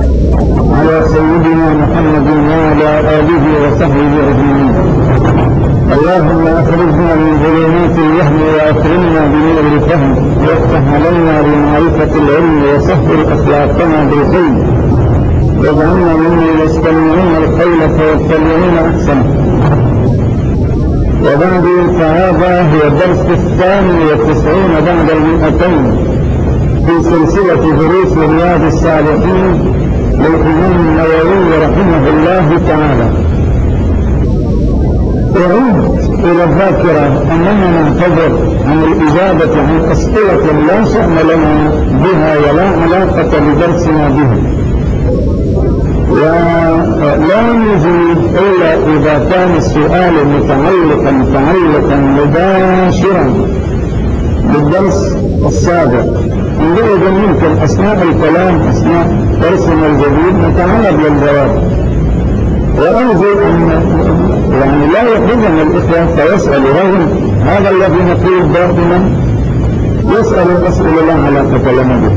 على سيدنا محمد وعلى آله وصحبه أجمعين. اللهم أخرجنا من ظلمات الوهم وأكرمنا بنور الفهم وافتح علينا بمعرفة العلم وسهل أخلاقنا بالخير واجعلنا ممن يستمعون القول فيتبعون أحسنه. وبعد فهذا هو الدرس 92 بعد 200 في سلسلة دروس رياض الصالحين للإمام النووي رحمه الله تعالى. أعيد إلى الذاكرة أننا نعتذر عن الإجابة عن أسئلة لا شأن لنا بها ولا علاقة بدرسنا بها، ولا نجيب إلا إذا كان السؤال متعلقا مباشرا بالدرس السابق. عندئذ ممكن أثناء الكلام أثناء درسنا الجديد نتعرض للجواب، وأرجو أن لا يحرجنا الإخوة فيسأل رجل هذا الذي نقول دائما يسأل الأسئلة لا علاقة لنا به.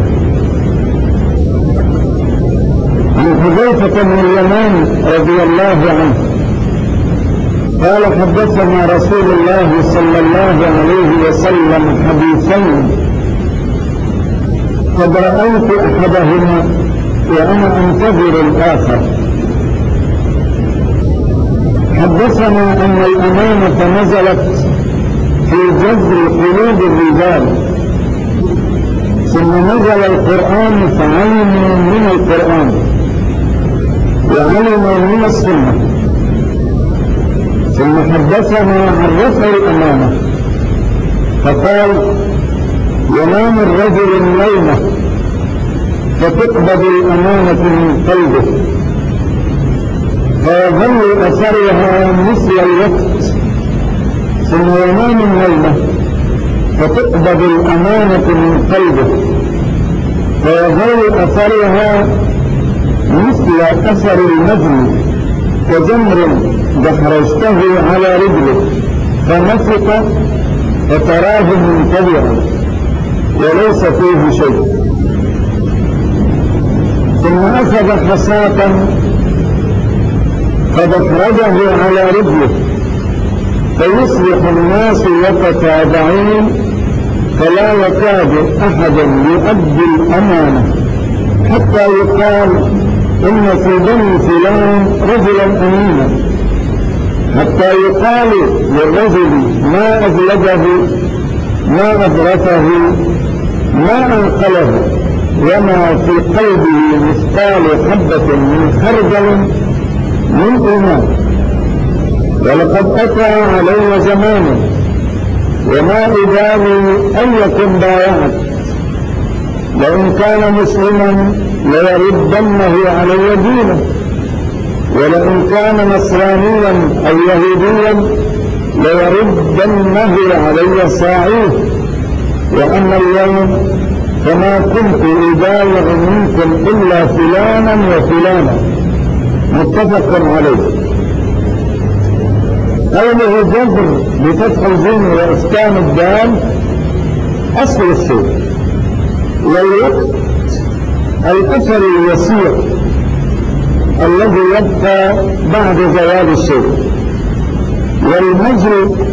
عن حذيفة بن اليمان رضي الله عنه قال حدثنا رسول الله صلى الله عليه وسلم حديثين قد رأيت أحدهما وأنا أنتظر الآخر. حدثنا أن الأمانة نزلت في جذر قلوب الرجال، ثم نزل القرآن فعلموا من القرآن وعلموا من السنة، ثم حدثنا عن رفع الأمانة فقال ينام الرجل الليلة فتقبض الأمانة من قلبه فيظل أثرها مثل الوقت، ثم ينام الليلة فتقبض الأمانة من قلبه فيظل أثرها مثل أثر المجل كجمر دحرجته على رجله فنفق فتراه منتبعا وليس فيه شيء، ثم أخذ حصاة فدحرجه على رجله فيصبح الناس يتتابعون فلا يكاد أحد يؤدي الأمانة حتى يقال إن في بني فلان رجلا أمينا، حتى يقال للرجل ما أجلده ما أدركه ما أنقله وما في قلبه مثقال حبة من خردل من إيمان. ولقد أتى علي زمان وما إبالي أيكم بايعت، لئن كان مسلما ليردنه علي دينه، ولئن كان نصرانيا أو يهوديا ليردنه علي ساعيه، وأما اليوم فما كنت أبايع منكم إلا فلانا وفلانا. متفق عليه. قوله جذر بفتح الجيم وإسكان الدال أصل الشيء، والوقت الأثر اليسير الذي يبقى بعد زوال الشيء، والمجري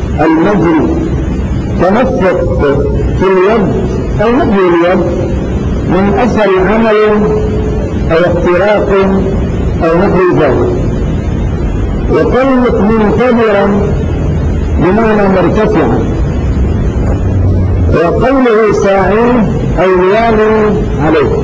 تنفق في اليد أو نحو اليد من أثر عمل أو اختراق أو نحو ذلك. وقلت منتظرا بمعنى مرتفعا، وقوله ساعين أو يالي عليه.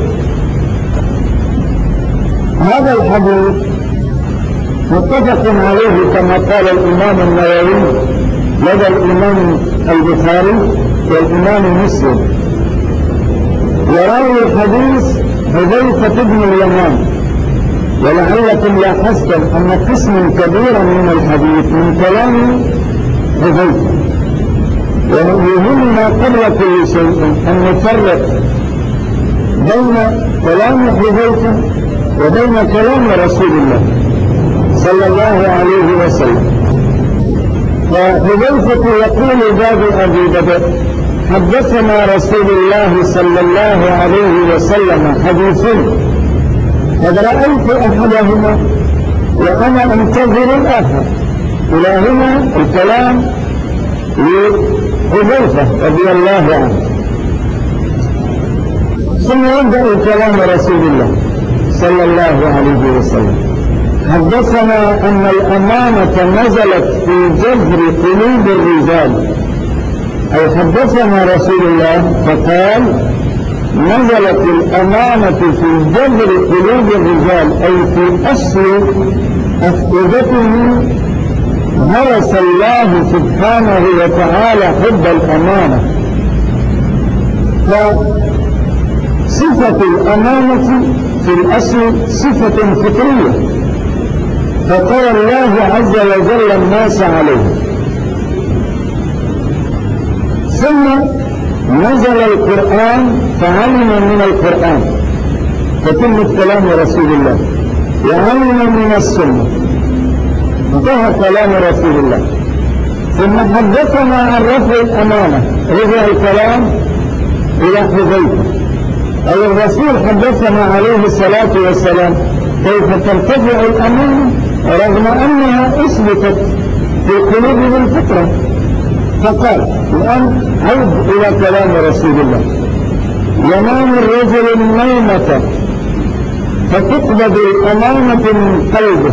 هذا الحديث متفق عليه كما قال الإمام النووي لدى الإمام البخاري والإمام مسلم، وراوي الحديث حذيفة بن اليمان. ولعلكم لاحظتم أن قسم كبيرا من الحديث من كلام حذيفة، ويهمنا قبل كل شيء أن نفرق بين كلام حذيفة وبين كلام رسول الله صلى الله عليه وسلم. فحذيفة يقول باب أبي بدر حدثنا رسول الله صلى الله عليه وسلم حديثين قد رأيت أحدهما وأنا أنتظر الآخر. إلى هنا الكلام لحذيفة رضي الله عنه. ثم يبدأ كلام رسول الله صلى الله عليه وسلم. حدثنا أن الأمانة نزلت في جذر قلوب الرجال، أي حدثنا رسول الله فقال نزلت الأمانة في جذر قلوب الرجال، أي في أصل أفئدتهم. هرس الله سبحانه وتعالى حب الأمانة، فصفة الأمانة في الأصل صفة فطرية، فقال الله عز وجل الناس عليه. ثم نزل القرآن فعلم من القرآن فتم كلام رسول الله، وعلم من السنة انتهى كلام رسول الله. ثم حدثنا عن رفع الأمانة، رجع الكلام إلى حذيفة، أي الرسول حدثنا عليه الصلاة والسلام كيف ترتفع الأمانة رغم أنها أثبتت في القلوب بالفطرة. فقال الآن عود إلى كلام رسول الله: ينام الرجل النومة فتقبض الأمانة من قلبه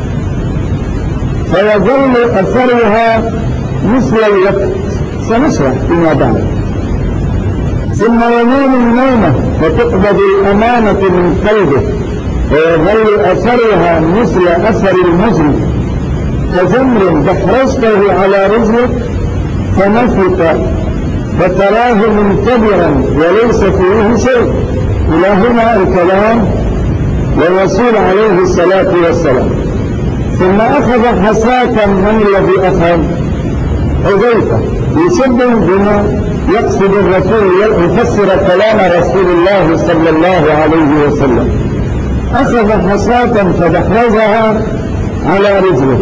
فيظل أثرها مثل الوقت، سنشرح فيما بعد. ثم ينام النومة فتقبض الأمانة من قلبه ويظل أثرها مثل أثر المجرم، كجمر دحرجته على رجلك فنفت فتراه منتبرا وليس فيه شيء. إلى هنا الكلام والرسول عليه الصلاة والسلام. ثم أخذ حساة. من الذي أخذ؟ حذيفة، يشبه بما يقصد الرسول يفسر كلام رسول الله صلى الله عليه وسلم. أخذ حساة فدحرجها على رجله.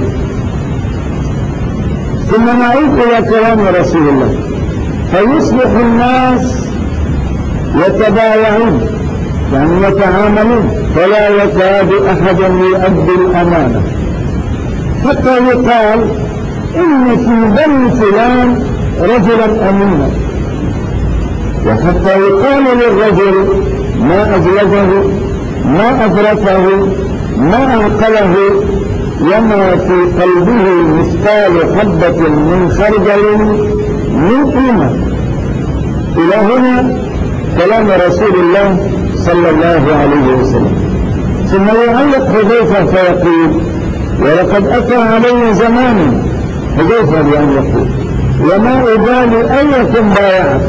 ثم نعيد إلى كلام رسول الله: فيصبح الناس يتبايعون، يعني يتعاملون، فلا يكاد أحد يؤدي الأمانة، حتى يقال إن في بني فلان رجلا أمينا، وحتى يقال للرجل ما أجلده ما أفرته ما أعقله وما في قلبه مثقال حبة من خردل من قيمة. إلى هنا كلام رسول الله صلى الله عليه وسلم. ثم يعلق حذيفة فيقول: ولقد أتى علي زمان، حذيفة بأن يقول: وما أبالي أيكم بايعت،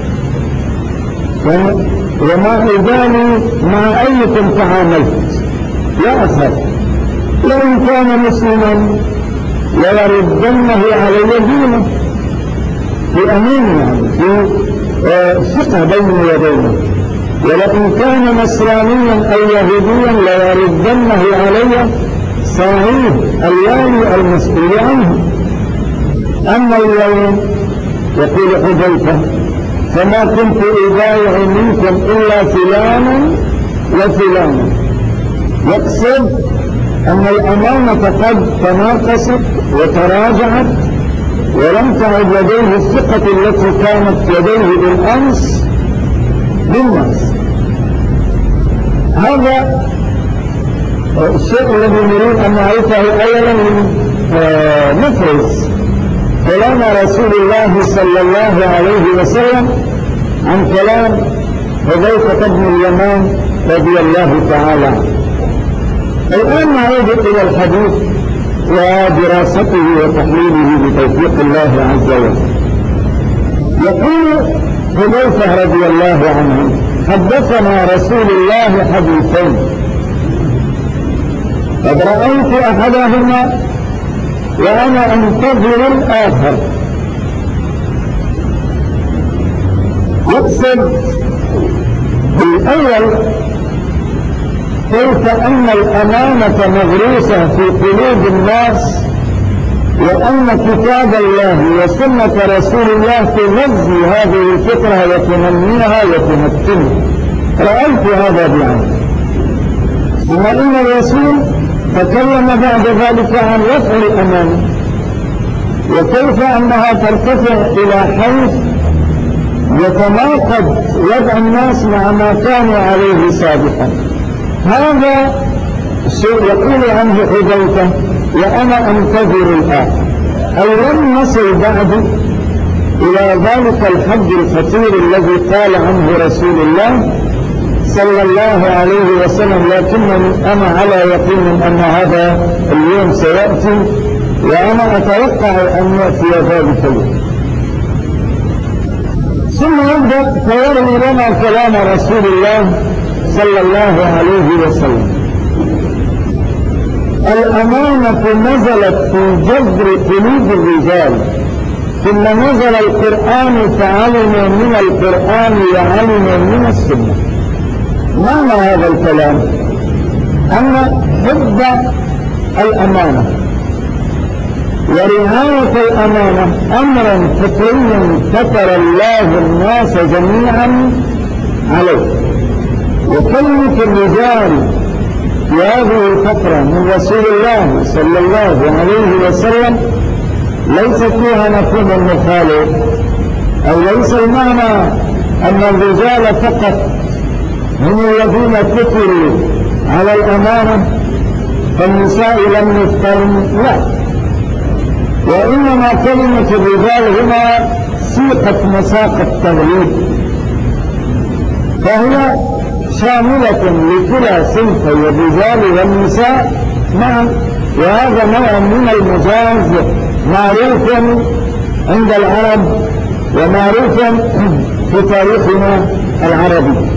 وما أبالي مع أيكم تعاملت، لا أفهم، لئن كان مسلما ليردنه علي دينه، في أمين، يعني في ثقة بيني وبينه، ولئن كان نصرانيا أو يهوديا ليردنه علي صاحب الوالي المسؤول عنه. أما اليوم، يقول حذيفة، فما كنت أبايع منكم إلا فلانا وفلانا، يقصد أن الأمانة قد تناقصت وتراجعت ولم تعد لديه الثقة التي كانت لديه بالأمس بالناس. هذا الشيء الذي نريد أن نعرفه أولا نفرز كلام رسول الله صلى الله عليه وسلم عن كلام حذيفة بن اليمان رضي الله تعالى عنه. الآن نعود إلى الحديث ودراسته وتحليله بتوفيق الله عز وجل. يقول حذيفة رضي الله عنه: حدثنا رسول الله حديثين، قد رأيت أحدهما وأنا أنتظر الآخر. يقصد بالأول كيف أن الأمانة مغروسة في قلوب الناس، وأن كتاب الله وسنة رسول الله تغذي هذه الفكرة وتنميها وتمكنها. رأيت هذا بعيني. ثم إن الرسول تكلم بعد ذلك عن رفع الأمانة وكيف أنها ترتفع إلى حيث يتناقض وضع الناس مع ما كانوا عليه سابقا. هذا شيء يقول عنه حذيفة وأنا أنتظر الآن، أو لم نصل بعد إلى ذلك الحد الخطير الذي قال عنه رسول الله صلى الله عليه وسلم، لكنني أنا على يقين أن هذا اليوم سيأتي، وأنا أتوقع أن يأتي ذلك اليوم. ثم يبدأ فيروي لنا كلام رسول الله صلى الله عليه وسلم. الأمانة نزلت في جذر قلوب الرجال، ثم نزل القرآن فعلموا من القرآن وعلموا من السنة. معنى هذا الكلام أن حب الأمانة ورعاية الأمانة أمرا فطريا فطر الله الناس جميعا عليه، وكلمة الرجال في هذه الفترة من رسول الله صلى الله عليه وسلم ليس فيها مفهوم المخالف، أو ليس المعنى أن الرجال فقط هم الذين فطروا على الأمانة فالنساء لم يفطرن، لا، وإنما كلمة الرجال هنا سيقت مساق التغليب، فهي شاملة لكلا صنفي الرجال والنساء معا، وهذا نوع من المجاز معروف عند العرب ومعروف في تاريخنا العربي.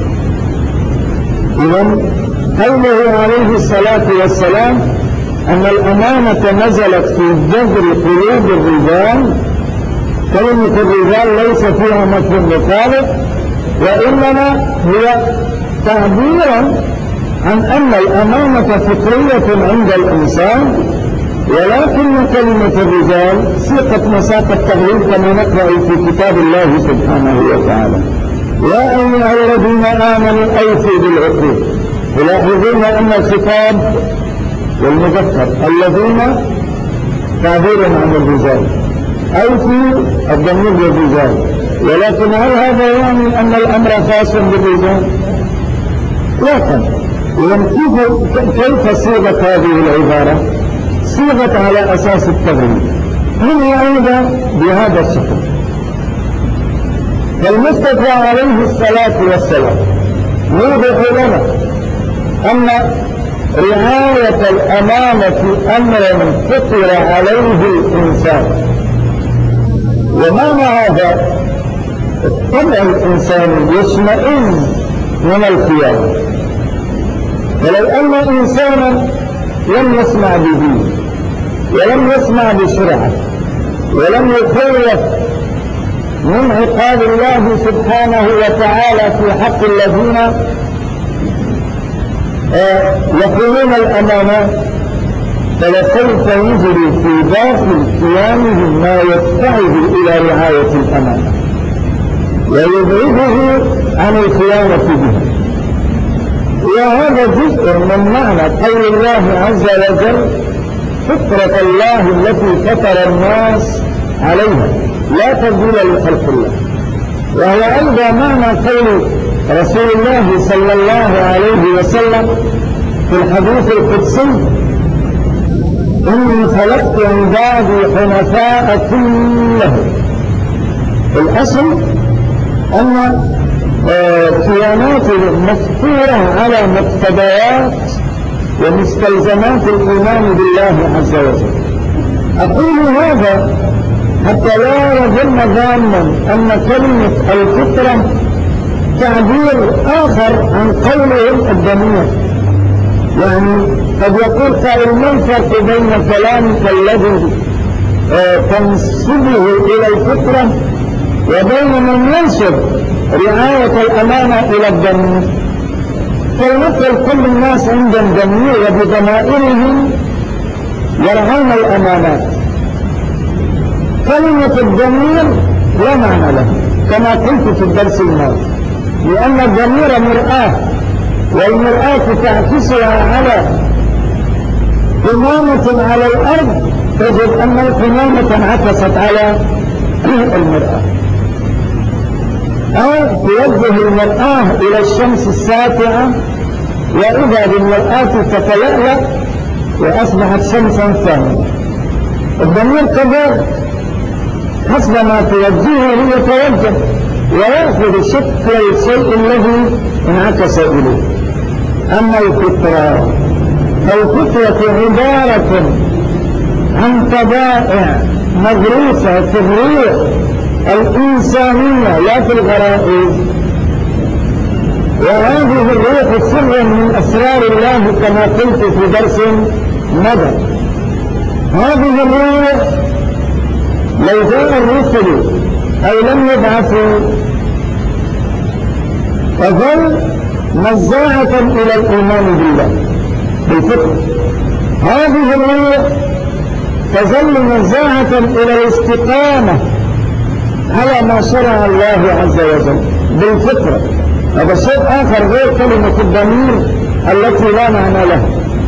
إذن قوله عليه الصلاة والسلام أن الأمانة نزلت في جذر قلوب الرجال، كلمة الرجال ليس فيها مفهوم مخالف، وإنما هي تعبيرا عن أن الأمانة فطرية عند الإنسان، ولكن كلمة الرجال سيقت مساق التغليب كما نقرأ في كتاب الله سبحانه وتعالى. يا أيها الذين آمنوا أوفوا بالعقود. تلاحظون أن الخطاب والمذكر الذين تعبير عن الرجال، أوفوا الضمير للرجال، ولكن هل هذا يعني أن الأمر خاص بالرجال؟ لا. كيف صيغت هذه العبارة؟ صيغت على أساس التغليب، هنا أيضا بهذا الشكل. فالمصطفى عليه الصلاة والسلام يوضح لنا أن رعاية الأمانة أمر فطر عليه الإنسان، ومعنى هذا الطبع الإنساني يشمئز من الخيانة، فلو أن إنسانا لم يسمع بدين ولم يسمع بشرعه ولم يخوف من عقاب الله سبحانه وتعالى في حق الذين يقولون الأمانات، فلسوف يجري في داخل قيامه ما يدفعه إلى رعاية الأمانة ويبعده عن الخيانة به. وهذا جزء من معنى قول الله عز وجل فطرة الله التي فطر الناس عليها لا تبديل لخلق الله، وهو أيضا معنى قول رسول الله صلى الله عليه وسلم في الحديث القدسي إني خلقت عبادي حنفاء كلهم. الأصل أن كياناته مفطورة على مقتضيات ومستلزمات الإيمان بالله عز وجل. أقول هذا حتى لا يظن ظانا أن كلمة الفطرة تعبير آخر عن قولهم الضمير. يعني قد يقول قائل ما الفرق بين كلامك الذي تنسبه إلى الفطرة وبين من ينسب رعاية الأمانة إلى الضمير؟ فلنقل كل الناس عندهم ضمير وبضمائرهم يرعون الأمانات. كلمة الضمير لا معنى له كما قلت في الدرس الماضي، لأن الضمير مرآة والمرآة تعكسها على قمامة على الأرض، تجد أن القمامة انعكست على المرآة. أو توجه المرآة إلى الشمس الساطعة وإذا بالمرآة تتلألأ وأصبحت شمسا ثانية. الضمير كذلك حسب ما توجهه يتوجه ويأخذ شكل الشيء الذي انعكس إليه. أما الفطرة فالفطرة عبارة عن طبائع مغروسة في الروح الإنسانية لا في الغرائز، وهذه الروح سر من أسرار الله كما قلت في درس مضى. هذه الروح لو جاء الرسل أو لم يبعثوا تظل نزاعة إلى الإيمان بالله بالفطرة. هذه الروح تظل نزاعة إلى الاستقامة على ما شرع الله عز وجل بالفطرة. هذا شيء آخر غير كلمة الضمير التي لا معنى لها.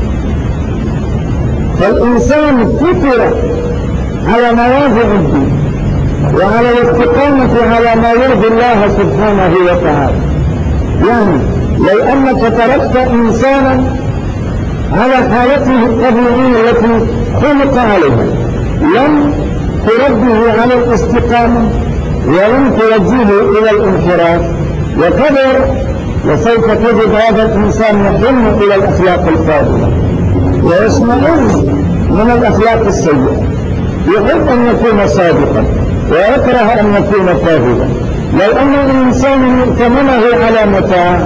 فالإنسان فطر على مواضع الدين وعلى الاستقامة على ما يرضي الله سبحانه وتعالى. يعني لو أنك تركت إنسانا على حالته الطبيعية التي خلق عليها لم تربه على الاستقامة ولم توجهه إلى الانحراف وكبر، وسوف تجد هذا الإنسان يحن إلى الأخلاق الفاضلة ويشمئز من الأخلاق السيئة، يحب أن يكون صادقا ويكره أن يكون كاذبا. لو أن الإنسان ائتمنه على متاع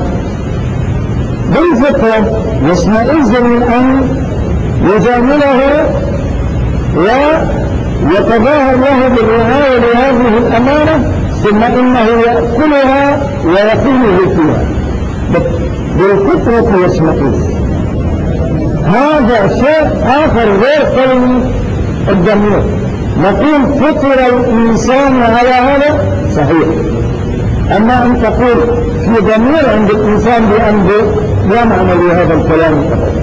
بالفطرة يشمئز من أن يجامله ويتظاهر له بالرعاية لهذه الأمانة، ثم إنه يأكلها ويقوله فيها بالفطرة يشمئز. هذا شيء آخر غير كلمة الضمير. نقول فطر الإنسان على هذا صحيح، أما أن تقول في ضمير عند الإنسان بأنه لا معنى لهذا الكلام.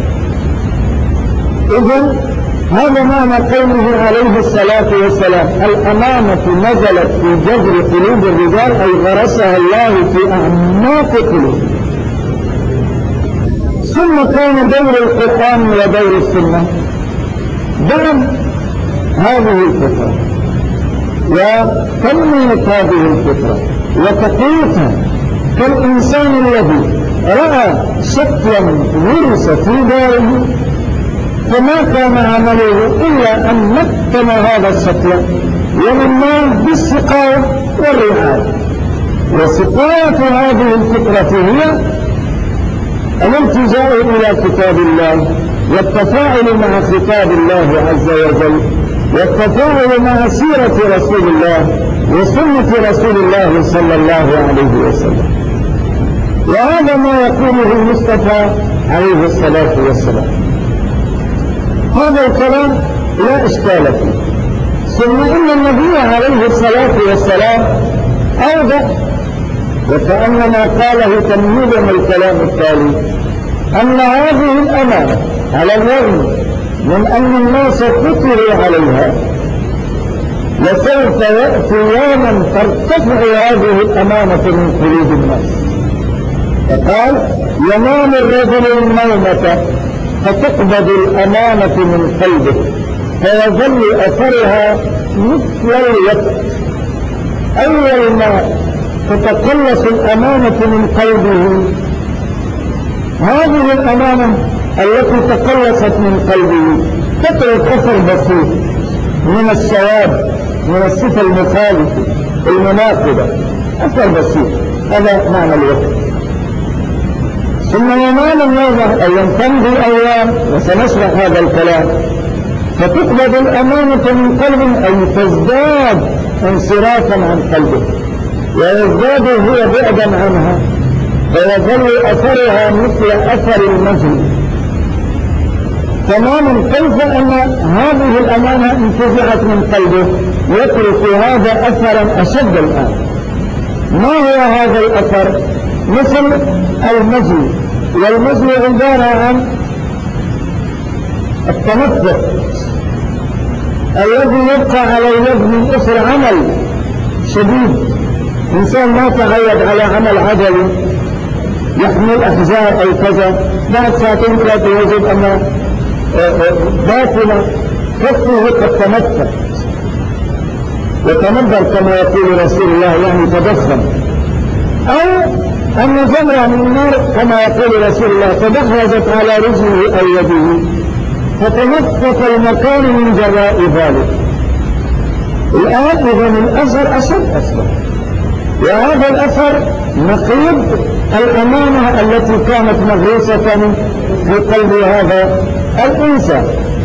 إذن هذا معنى قوله عليه الصلاة والسلام الأمانة نزلت في جذر قلوب الرجال، أي غرسها الله في أعماق قلوب. ثم كان دور القرآن ودور السنة دعم هذه الفطرة وتنمية هذه الفطرة وتقويتها. كالإنسان الذي رأى شكلا ورث في داره فما كان عمله إلا أن مكن هذا الشكل ومناه بالسقاية والرعاية. وسقاية هذه الفطرة هي الالتجاء إلى كتاب الله والتفاعل مع خطاب الله عز وجل والتفاعل مع سيرة رسول الله وسنة رسول الله صلى الله عليه وسلم. وهذا ما يقوله المصطفى عليه الصلاة والسلام. هذا الكلام لا إشكال فيه. ثم إن النبي عليه الصلاة والسلام أوضح وكأنما قاله تمهيدا الكلام التالي أن هذه الأمانة على الرغم من أن الناس فطروا عليها لسوف يأتي يوما ترتفع هذه الأمانة من قلوب الناس. فقال ينام الرجل النومة فتقبض الأمانة من قلبه فيظل أثرها مثل الوقت. أول ما تتقلص الأمانة من قلبه هذه الأمانة التي تقلصت من قلبه تترك أثر بسيط من السواد من الصفة المخالفة المناقضة، أثر بسيط. هذا معنى الوقت. ثم ينام النظر أو تمضي أيام وسنشرح هذا الكلام فتقبض الأمانة من قلبه أي تزداد انصرافا عن قلبه ويزداد هو بعدا عنها فيظل أثرها مثل أثر المجد تماما. كيف أن هذه الأمانة انتزعت من قلبه يترك هذا أثرا أشد الآن. ما هو هذا الأثر؟ مثل المجد والمثل عبارة عن التنفق الذي يبقى على اليد من اثر عمل شديد. انسان ما تعود على عمل عضلي يحمل احزار او كذا، بعد ساعتين ثلاثه يجد ان باطنه كفه قد تمثل وتنبر كما يقول رسول الله، يعني تضخم، او ان جمره من النار كما يقول رسول الله تدحرجت على رجله او يده فتنفق المكان من جراء ذلك. الآن إذا الأثر أشد أصبح، وهذا الأثر نقيض الأمانة التي كانت مغروسة في قلب هذا الإنسان.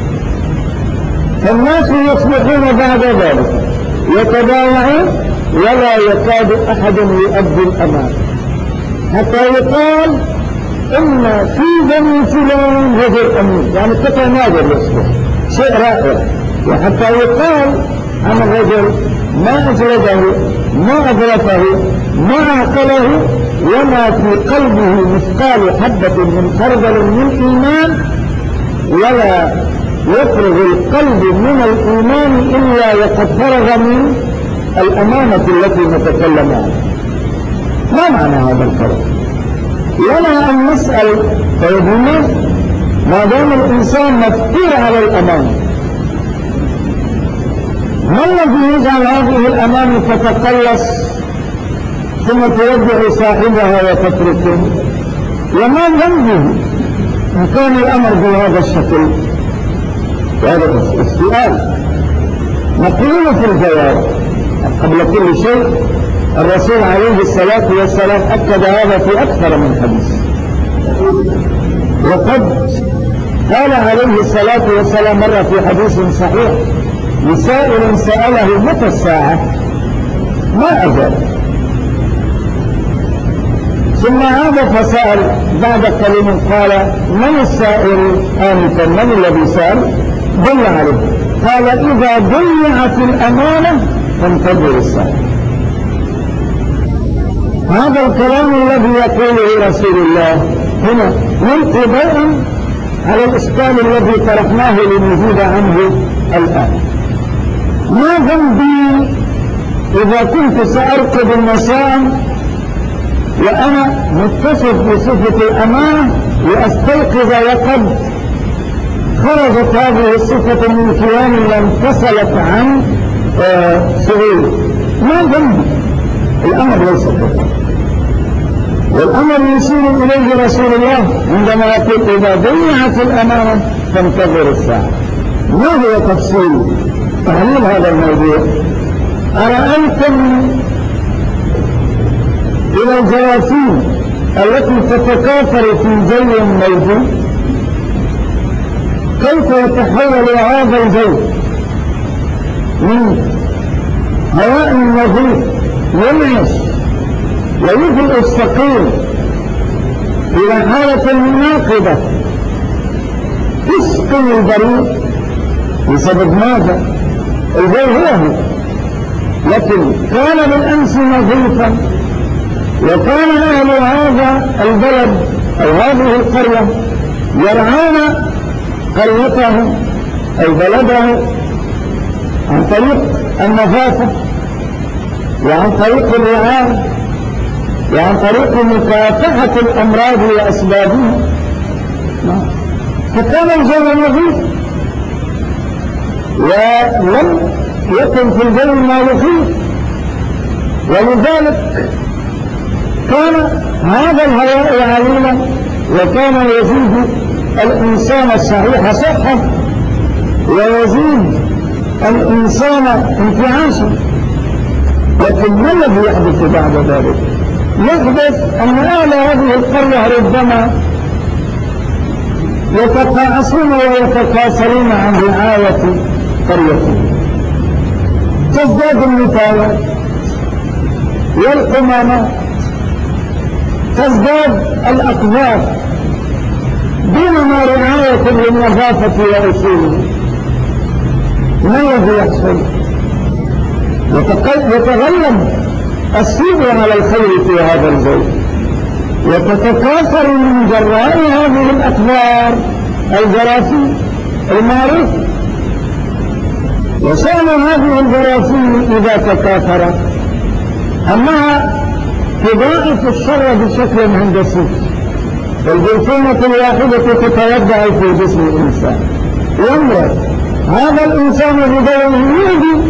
فالناس يصبحون بعد ذلك يتبايعون ولا يكاد أحد يؤدي الأمانة، حتى يقال إن في بني فلان رجل أمين، يعني قطع نادر يصبح شيء رائع، وحتى يقال عن الرجل ما أجلده ما أدركه ما عقله وما في قلبه مثقال حبة من خردل من إيمان، ولا يفرغ القلب من الإيمان إلا وقد فرغ من الأمانة التي نتكلم عنها. ما معنى هذا الكلام؟ لنا أن نسأل طيب ما دام الإنسان مفتور على الأمانة، ما الذي يجعل هذه الأمانة تتقلص ثم تودع صاحبها وتتركه؟ وما ذنبه إن كان الأمر بهذا الشكل؟ هذا السؤال نقول في الجواب. قبل كل شيء الرسول عليه الصلاة والسلام أكد هذا في أكثر من حديث، وقد قال عليه الصلاة والسلام مرة في حديث صحيح لسائل سأله متى الساعة ما أجاب، ثم عاد فسأل بعد قليل قال من السائل آنفا، من الذي سأل؟ دل عليه، قال إذا ضيعت الأمانة فانتظر الساعة. هذا الكلام الذي يقوله رسول الله هنا يلقي ضوءا على الإشكال الذي طرحناه لنزيد عنه الآن. ما ذنبي إذا كنت سأرقد المساء وأنا متصف بصفة الأمانة لأستيقظ وقد خرجت هذه الصفة من كياني وانفصلت عن شعوري؟ ما ذنبي؟ الأمر ليس كذلك، والأمر يشير إليه رسول الله عندما يقول إذا ضيعت الأمانة فانتظر الساعة. ما هو تفصيل تحليل هذا الموضوع؟ أرأيتم إلى الجراثيم التي تتكاثر في جو موجود كيف يتحول هذا الجو من هواء نظيف ينعش ويجري السقيم إلى حالة ناقضة تسقي البريء بسبب ماذا؟ الجو هو، لكن كان بالأمس نظيفا وكان أهل هذا البلد أو هذه القرية يرعون قريته أو بلده عن طريق النظافة وعن طريق الرعاية وعن طريق مكافحة الأمراض وأسبابها، فكان الجو نظيف ولم يكن في الجو ما يخيف، ولذلك كان هذا الهواء عليلا وكان يزيد الإنسان الصحيح صحة ويزيد الإنسان انتعاشا. لكن ما الذي يحدث بعد ذلك؟ يحدث أن أهل هذه القرية ربما يتقاعسون ويتكاسلون عن رعاية قريتهم، تزداد النفايات والقمامات، تزداد الأقذار دونما رعاية للنظافة وأصولها. ما الذي يحصل؟ يتغلب السوء على الخير في هذا الجو، وتتكاثر من جراء هذه الأخبار الجراثيم المعروفة. وشأن هذه الجراثيم إذا تكاثرت أنها تضاعف الشر بشكل هندسي. والجرثومة الواحدة تتوزع في جسم الإنسان يمرض هذا الإنسان بدوره يوجد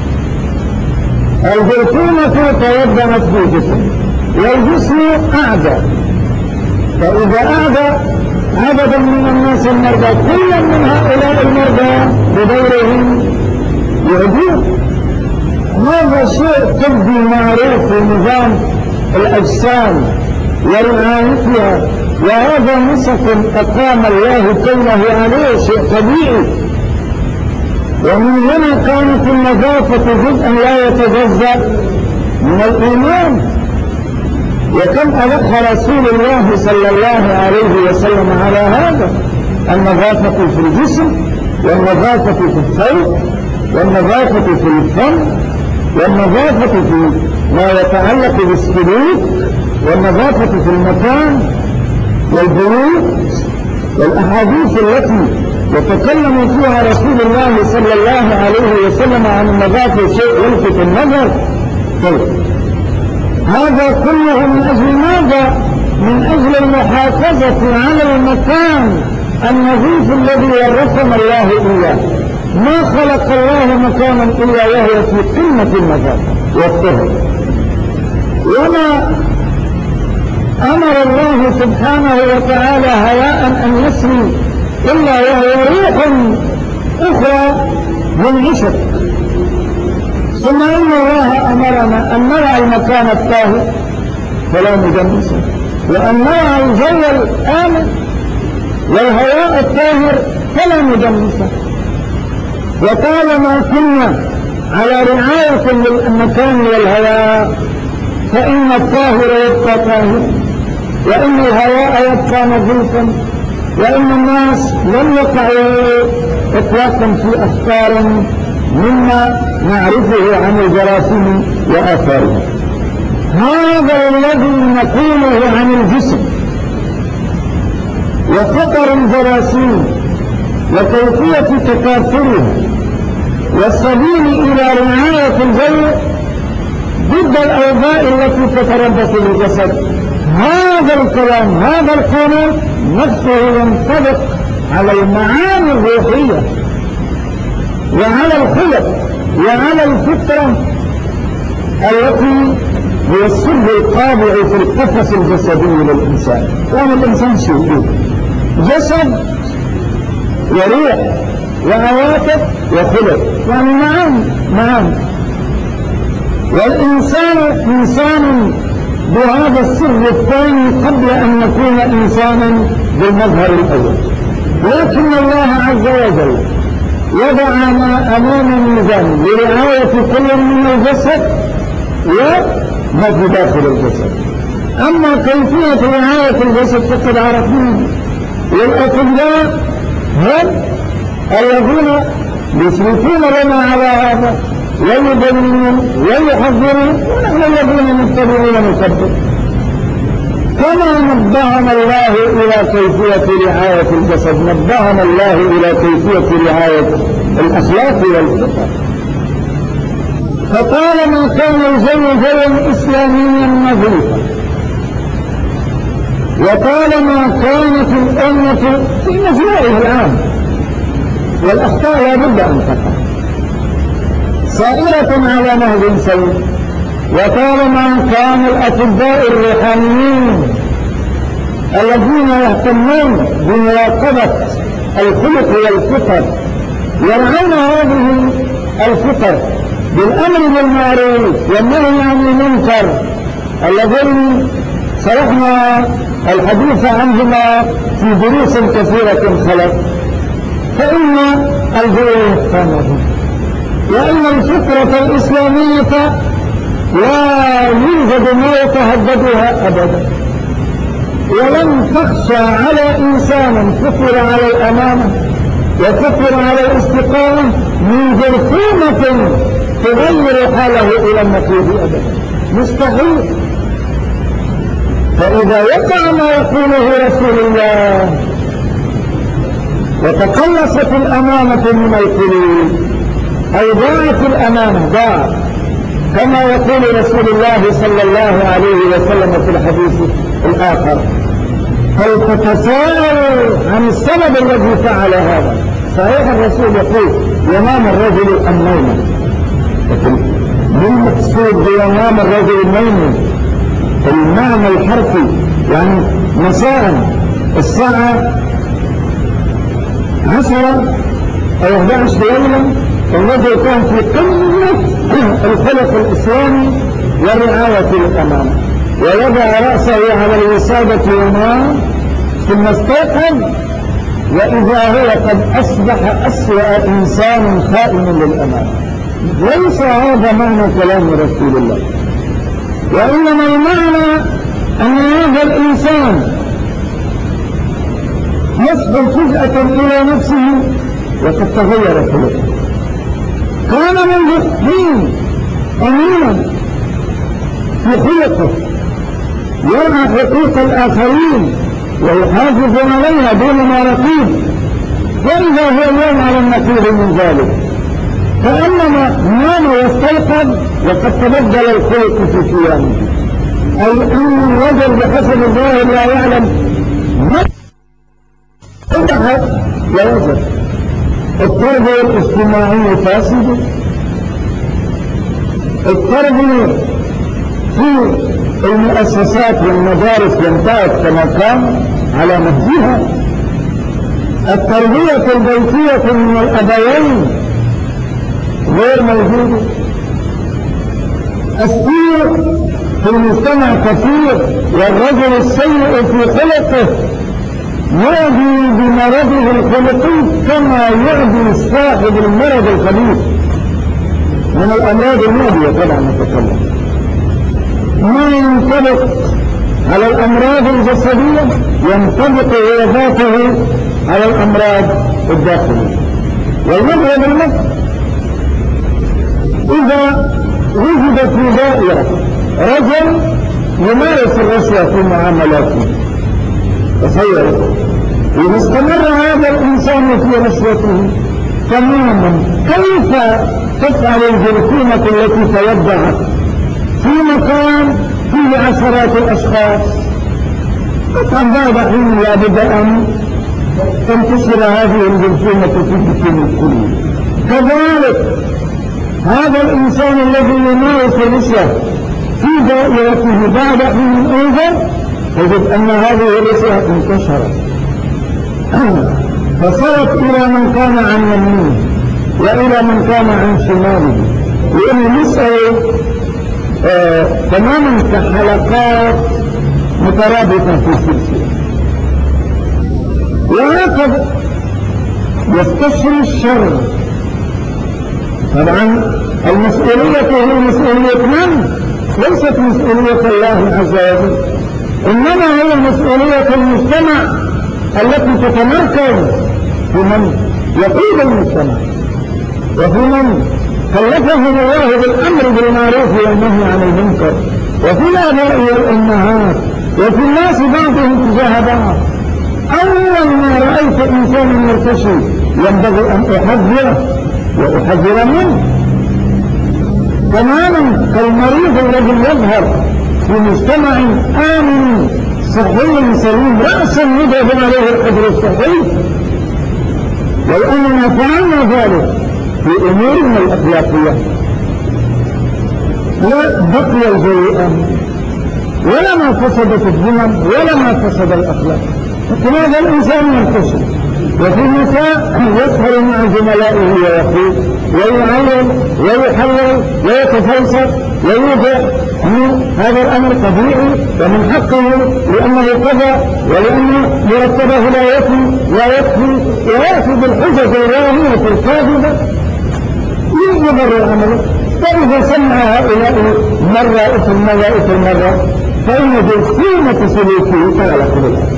الجرثومة توزعت في جسمه والجسم أعدى. فإذا أعدى عددا من الناس المرضى كل من هؤلاء المرضى بدورهم يعدون. هذا شيء طبي معروف في نظام الأجسام ورعايتها، وهذا نسق أقام الله كونه عليه شيء طبيعي. ومن هنا كانت النظافة جزءا لا يتجزأ من الإيمان. وكم ألح رسول الله صلى الله عليه وسلم على هذا: النظافة في الجسم، والنظافة في الثوب، والنظافة في الفم، والنظافة في ما يتعلق بالسلوك، والنظافة في المكان والبيوت. والأحاديث التي يتكلم فيها رسول الله صلى الله عليه وسلم عن النظافة شيء يلفت النظر. هذا كله من أجل ماذا؟ من أجل المحافظة على المكان النظيف الذي ورثنا الله إياه. ما خلق الله مكانا إلا وهو في قمة النظافة والطهر. وما أمر الله سبحانه وتعالى هواء أن يسري إلا وهو روح أخرى منعشت. ثم إن الله أمرنا أن نرى المكان الطاهر فلا ندنسه، وأن نرى الجو الآمن والهواء الطاهر فلا ندنسه. وطالما كنا على رعاية للمكان والهواء فإن الطاهر يبقى طاهرا، وإن الهواء يبقى نظيفا، وإن الناس لم يقعوا إطلاقا في أخطار مما نعرفه عن الجراثيم وآثارها. هذا الذي نقوله عن الجسم وخطر الجراثيم وكيفية تكاثرها والسبيل إلى رعاية الجو ضد الأوباء التي تتربص بالجسد. هذا الكلام، هذا القانون نفسه ينطبق على المعاني الروحية وعلى الخلق وعلى الفطرة التي هي السر القابع في القفص الجسدي للإنسان. كان الإنسان شيء جسد وروح وعواطف وخلق، يعني معاني. والإنسان إنسان بهذا السر الثاني قبل أن يكون إنسانا بالمظهر الأول. لكن الله عز وجل وضع ما أمام الميزان لرعاية كل من الجسد وما في داخل الجسد. أما كيفية رعاية الجسد فقد عرفناه، والأطباء هم الذين يشرفون لنا على هذا ويبينون ويحذرون، ونحن الذين نتبعون ونصدق. كما نبهنا الله إلى كيفية رعاية الجسد نبهنا الله إلى كيفية رعاية الأخلاق والفطر. فطالما كان الجو جوا إسلاميا نظيفا، وطالما كانت الأمة في مجموعها العام والأخطاء لا بد أن تقع سائرة على نهج سوي، وطالما كان الأطباء الروحانيين الذين يهتمون بمراقبة الخلق والفطر يرعون هذه الفطر بالأمر بالمعروف والنهي عن المنكر الذين شرحنا الحديث عنهما في دروس كثيرة خلت، فإن الجو يهتم، وإن الفطرة الإسلامية لا يوجد ما يتهددها أبدا. ولن تخشى على إنسان فطر على الأمانة وفطر على الاستقامة من جرثومة تغير حاله إلى النقيض أبدا، مستحيل. فإذا وقع ما يقوله رسول الله وتقلصت الأمانة من القلوب أي ضاعت الأمانة ضاعت، كما يقول رسول الله صلى الله عليه وسلم في الحديث الآخر: فلتتساءل عن السبب الذي فعل هذا. صحيح الرسول يقول: ينام الرجل النوم، لكن بالمقصود بينام الرجل النوم المعنى الحرفي، يعني مساء الساعة 10 أو 11 ليلا، الرجل كان في قمة الخلق الإسلامي ورعاية الأمانة، ووضع رأسه على الوسادة ينام، ثم استيقظ وإذا هو قد أصبح أسوأ إنسان خائن للأمانة. ليس هذا معنى كلام رسول الله، وإنما المعنى أن هذا الإنسان يصبر فجأة إلى نفسه وقد تغير خلقه. كان منذ حين أمينا في خلقه يرعى حقوق الآخرين ويحافظ عليها دون ما رقيب، وإذا هو اليوم على النقيض من ذلك، فإنما نام واستيقظ وقد تبدل الخلق في قيامه، أي أن الرجل بحسب الظاهر لا يعلم ما انتهت ووجد التربية الاجتماعية فاسدة، التربية في المؤسسات والمدارس انتهت كما كان على مهدها، التربية البيتية من الأبوين غير موجودة، السوء في المجتمع كثير، والرجل السيء في خلقه يعدي بمرضه الخلقي كما يعدي صاحب المرض الخبيث من الأمراض المعدية. طبعا نتكلم ما ينطبق على الأمراض الجسدية ينطبق هو ذاته على الأمراض الداخلية. والمذهب المذهب إذا وجد في دائرة رجل يمارس الرشوة في معاملاته، تصور إذا استمر هذا الإنسان في رشوته تماما، كيف تفعل الجرثومة التي توضعت في مكان فيه عشرات الأشخاص؟ قطعا بعد حين لا بد أن تنتشر هذه الجرثومة في جسم الكل. كذلك هذا الإنسان الذي يمارس الرشوة في دائرته بعد حين أيضا تجد أن هذه الرشوة انتشرت فصارت إلى من كان عن يمينه وإلى من كان عن شماله، لأن المسألة تماما كحلقات مترابطة في سلسلة. وهكذا يستشري الشر. طبعا المسؤولية هي مسؤولية من؟ ليست مسؤولية الله عز وجل، إنما هي مسؤولية المجتمع التي تتمركز في من يقود المجتمع، وفي من كلفه الله بالأمر بالمعروف والنهي عن المنكر، وفي الآباء والأمهات، وفي الناس بعضهم تجاه بعض. أول ما رأيت إنسان مرتشي ينبغي أن أحذره وأحذر منه، تماما كالمريض الذي يظهر في مجتمع آمن صحي سليم رأسا يدعو عليه القدر الصحي. لو أننا فعلنا ذلك في أمورنا الأخلاقية لا بقي الجو آمن، ولا ما فسدت الذمم ولا ما فسد الأخلاق. لكن هذا الإنسان ينتشر، وفي المساء يسهر مع زملائه ويقول ويعلل ويحلل ويتفلسف ويوضع هذا الأمر طبيعي ومن حقه لأنه قضى ولأن مرتبه لا يكفي ويأتي بالحجج الراهية الكاذبة يضر عمله. فإذا سمع هؤلاء مرة أثر مرة فإن جرثومة سلوكه تعلق بالأمر.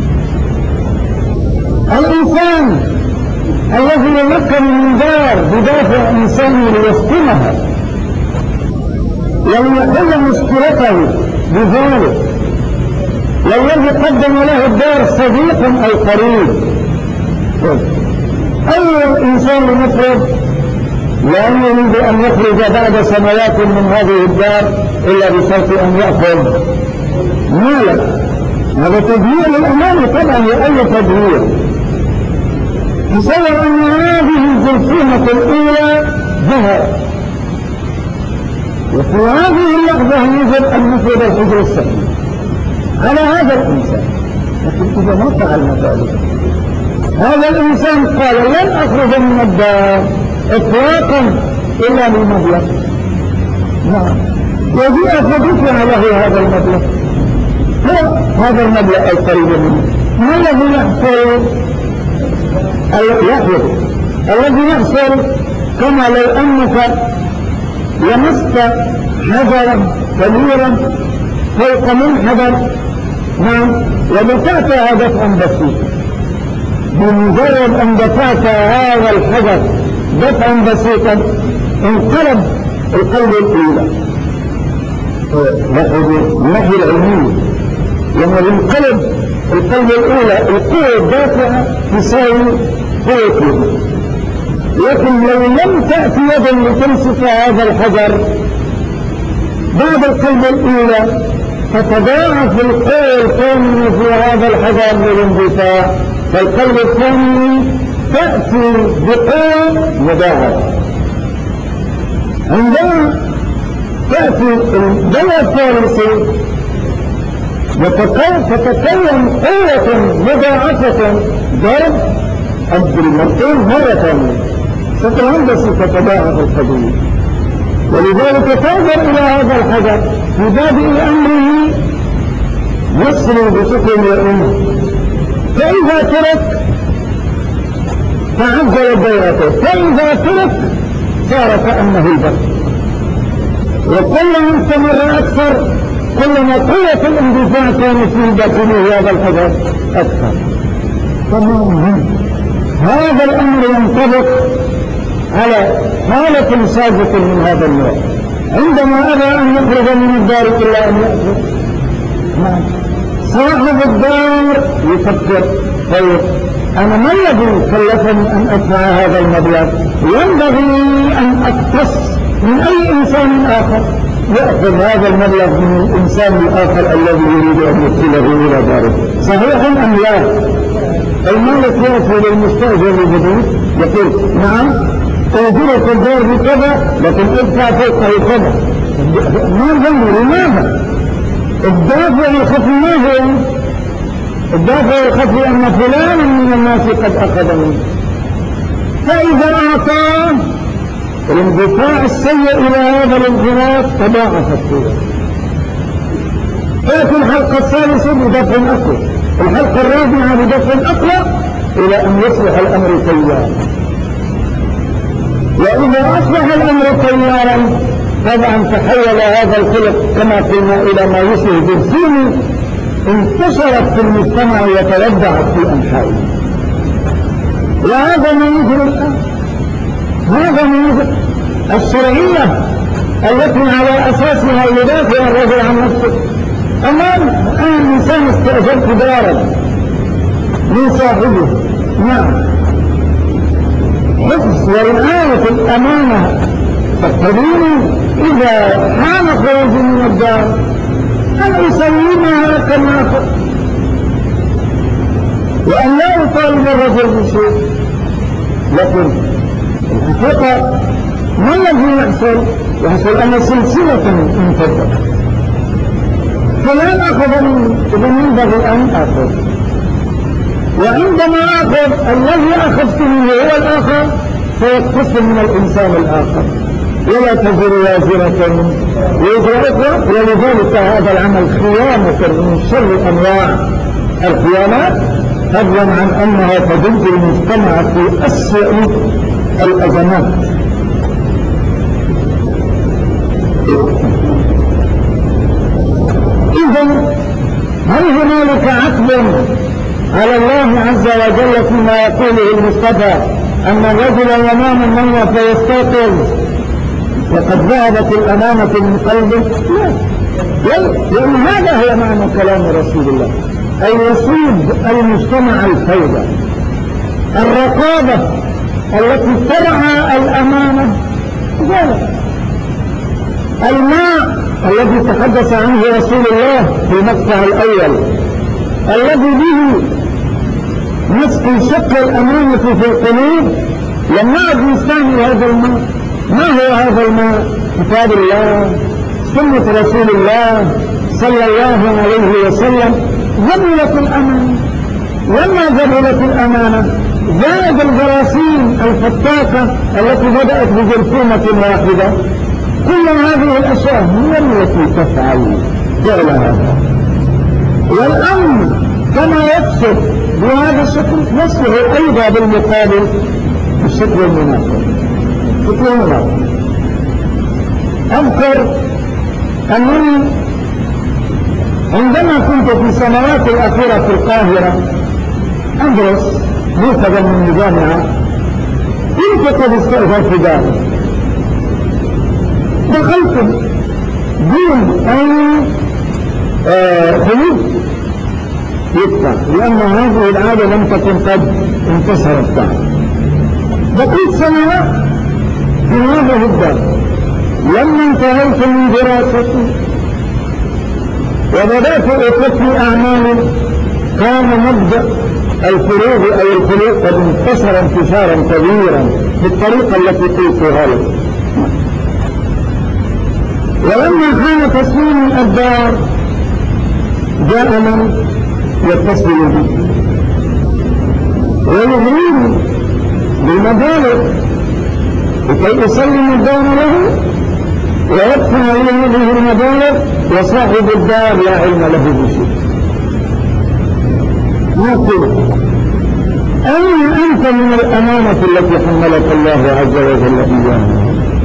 الإنسان الذي يمكن من دار بدافع إنساني ليسكنها لم يحل مشكلته بذلك والذي قدم له الدار صديق أو قريب. أي إنسان مفرد لا يريد أن يخرج بعد سنوات من هذه الدار إلا بشرط أن يأخذ مالا. هذا تدبير للأمام طبعا، لأي تدبير. تصور أن هذه الجرثومة الأولى ظهرت، وفي هذه اللحظة يجب أن نفرض الحجر السكين على هذا الإنسان. لكن إذا ما فعلنا ذلك، هذا الإنسان قال لن أخرج من الدار إطلاقا إلا بالمبلغ. نعم، وجاء فدفع له هذا المبلغ، هذا المبلغ القريب منه. ما الذي يحصل؟ الذي يحصل كما لو أنك لمست حجرا كبيرا فوق منحدر، نعم، ودفعتها دفعا بسيطا. بمجرد أن دفعت هذا الحجر دفعا بسيطا انقلب القلب الأولى. الناحية العلمية لما ينقلب القلب الأولى القوة الدافعة تساوي قوة يد. لكن لو لم تأتي يدا لتمسك هذا الحجر بعد القلب الأولى فتضاعف القوة الثانية في هذا الحجر للاندفاع، فالقلب الثاني تأتي بقوة مضاعفة. عندما تأتي الدولة الثالثة تتكون قوة مضاعفة ضرب الدرمتين مرة ستهندس تتضاعف القضية. ولذلك تنظر إلى هذا الحجر في بادئ أمره يصل بسكن الأمة، فإذا ترك تعجل دورته، فإذا ترك صار كأنه البر. وكلما استمر أكثر كلما قوة الاندفاع كانت في داخله هذا الحجر أكثر. تماما هذا الأمر ينطبق على حالة سابقة من هذا النوع. عندما أبى أن يخرج من الدار إلا أن يأخذ، صاحب الدار يفكر طيب أنا ما الذي كلفني أن أدفع هذا المبلغ؟ ينبغي أن أقتص من أي إنسان آخر يأخذ هذا المبلغ من الإنسان الآخر الذي يريد أن يدخله إلى داره. صحيح أم لا؟ المالك يأتي للمستأجر الجديد يقول نعم أجرة الدار بكذا لكن ادفع فوقه كذا. ما ذنبه؟ لماذا؟ الدافع الخفي ما هو؟ الدافع الخفي أن فلانا من الناس قد أخذ منه، فإذا أعطاه الاندفاع السيء إلى هذا الانفراط تضاعف القوة. تأتي الحلقة الثالثة بدفع أقوى، الحلقة الرابعة بدفع أقوى، إلى أن يصبح الأمر تيارا. وإذا أصبح الأمر تيارا طبعا تحول هذا الخلق كما قلنا إلى ما يشبه جرثومة انتشرت في المجتمع وتوزعت في أنحائه. وهذا ما يجري الآن، هذا ما يجري. الشرعية التي على أساسها يدافع الرجل عن نفسه. أمام أنا الإنسان استأجرت دارا من صاحبه، نعم، حفظ ورعاية الأمانة تقتضيني إذا حان خروجي من الدار أن أسلمها كما وأن لا أطالب الرجل بشيء. لكن الحقيقة ما الذي يحصل؟ يحصل أن سلسلة انفضت، فلان أخذ مني إذا ينبغي أن أخذ، وعندما أخذ الذي أخذت منه هو الآخر فيقتص من الإنسان الآخر ولا تزر وازرة وزر أخرى. ولذلك هذا العمل خيانة من شر أنواع الخيانات، فضلا عن أنها تجد المجتمع في أسوأ الأزمات. إذن هل هنالك عقل على الله عز وجل فيما يقوله المصطفى أن الرجل ينام الليل فيستيقظ وقد ذهبت الأمانة من قلبه؟ لا، لأن هذا هو معنى كلام رسول الله. أي يصيب المجتمع الفوضى، الرقابة التي ترعى الأمانة ذلك. الماء الذي تحدث عنه رسول الله في المقطع الأول الذي به نسقي شك الأمانة في القلوب، لم نعد نستعمل هذا الماء. ما هو هذا الماء؟ كتاب الله، سنة رسول الله صلى الله عليه وسلم. جبلت الأمانة. لما جبلت الأمانة زاد الجراثيم الفتاكة التي بدأت بجرثومة واحدة. كل هذه الأشياء هي التي تفعل فعل هذا. والأمن كما يكسر بهذا الشكل يصلح أيضا بالمقابل بالشكل المناسب. أذكر أنني عندما كنت في السنوات الأخيرة في القاهرة أدرس مرتبا من الجامعة، كنت قد استأذنت داري. دخلت دون أي خلوص يدفع، لأن هذه العادة لم تكن قد انتشرت بعد. بقيت سنوات في هذه الدار. لما انتهيت من دراستي وبدأت أفكر أعمالي، كان مبدأ الفروغ أو الخلوق قد انتشر انتشارا كبيرا بالطريقة التي قلتها لك. ولما حان تسليم الدار جاء من يتصل بي ويغريني بالمبالغ لكي أسلم الدار له ويدفع لي هذه المبالغ، وصاحب الدار لا علم له بشيء. لكن أين أنت من الأمانة التي حملك الله عز وجل إياها؟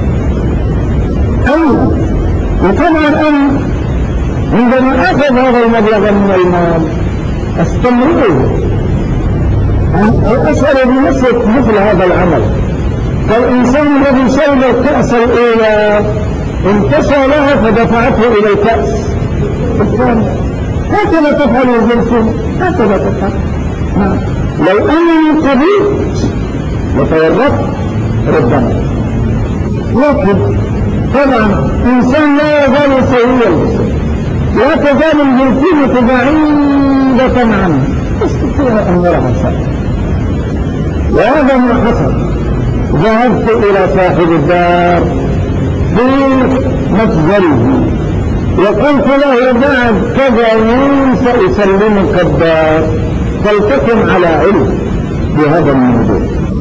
أين؟ وطبعا أنا عندما أخذ هذا المبلغ من المال أستمره أسأل بنفسك مثل هذا العمل. فالإنسان الذي شرب الكأس الأولى انتشى لها فدفعته إلى الكأس الثاني. هكذا تفعل الجنسون، هكذا تفعل. لو أنني قبيل لتورطت ربما، لكن طبعا إنسان لا يزال سويا، لا تزال الجنسية بعيدة عنه، تستطيع أن يرى الشيء. وهذا ما حصل. ذهبت إلى صاحب الدار في متجره وقلت له بعد كذا يوم سأسلمك الدار، فلتكن على علم بهذا الموضوع.